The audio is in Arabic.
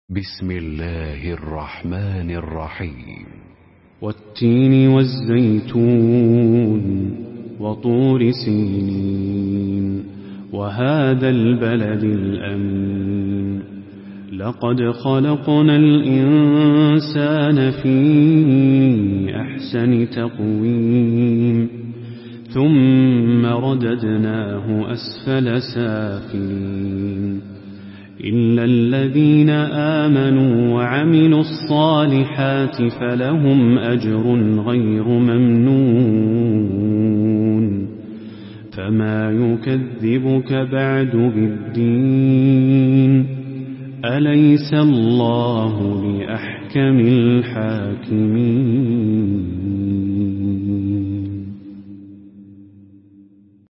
بسم الله الرحمن الرحيم. والتين والزيتون وطور سينين وهذا البلد الأمين لقد خلقنا الإنسان في أحسن تقويم ثم رددناه أسفل سافلين إلا الذين آمنوا وعملوا الصالحات فلهم أجر غير ممنون فما يكذبك بعد بالدين أليس الله بأحكم الحاكمين.